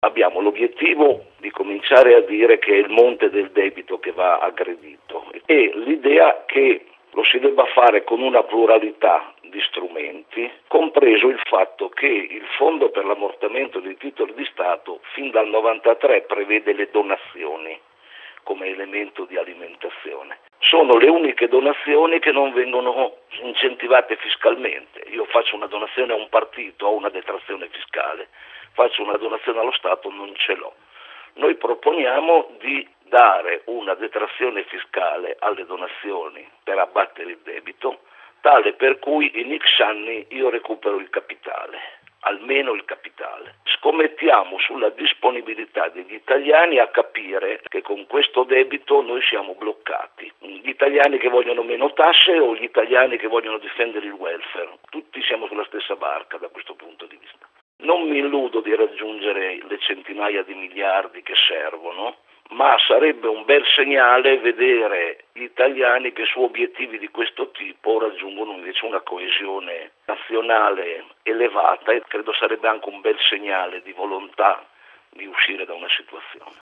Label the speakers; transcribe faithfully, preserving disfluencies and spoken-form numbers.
Speaker 1: Abbiamo l'obiettivo di cominciare a dire che è il monte del debito che va aggredito e l'idea che lo si debba fare con una pluralità di strumenti, compreso il fatto che il Fondo per l'ammortamento dei titoli di Stato fin dal novantatré prevede le donazioni come elemento di alimentazione. Sono le uniche donazioni che non vengono incentivate fiscalmente. Io faccio una donazione a un partito, ho una detrazione fiscale, faccio una donazione allo Stato, non ce l'ho. Noi proponiamo di dare una detrazione fiscale alle donazioni per abbattere il debito, tale per cui in X anni io recupero il capitale, almeno il capitale. Scommettiamo sulla disponibilità degli italiani a capire che con questo debito noi siamo bloccati. Gli italiani che vogliono meno tasse o gli italiani che vogliono difendere il welfare, tutti siamo sulla stessa barca da questo punto di vista. Non mi illudo di raggiungere le centinaia di miliardi che servono, ma sarebbe un bel segnale vedere gli italiani che su obiettivi di questo tipo raggiungono invece una coesione nazionale elevata e credo sarebbe anche un bel segnale di volontà di uscire da una situazione.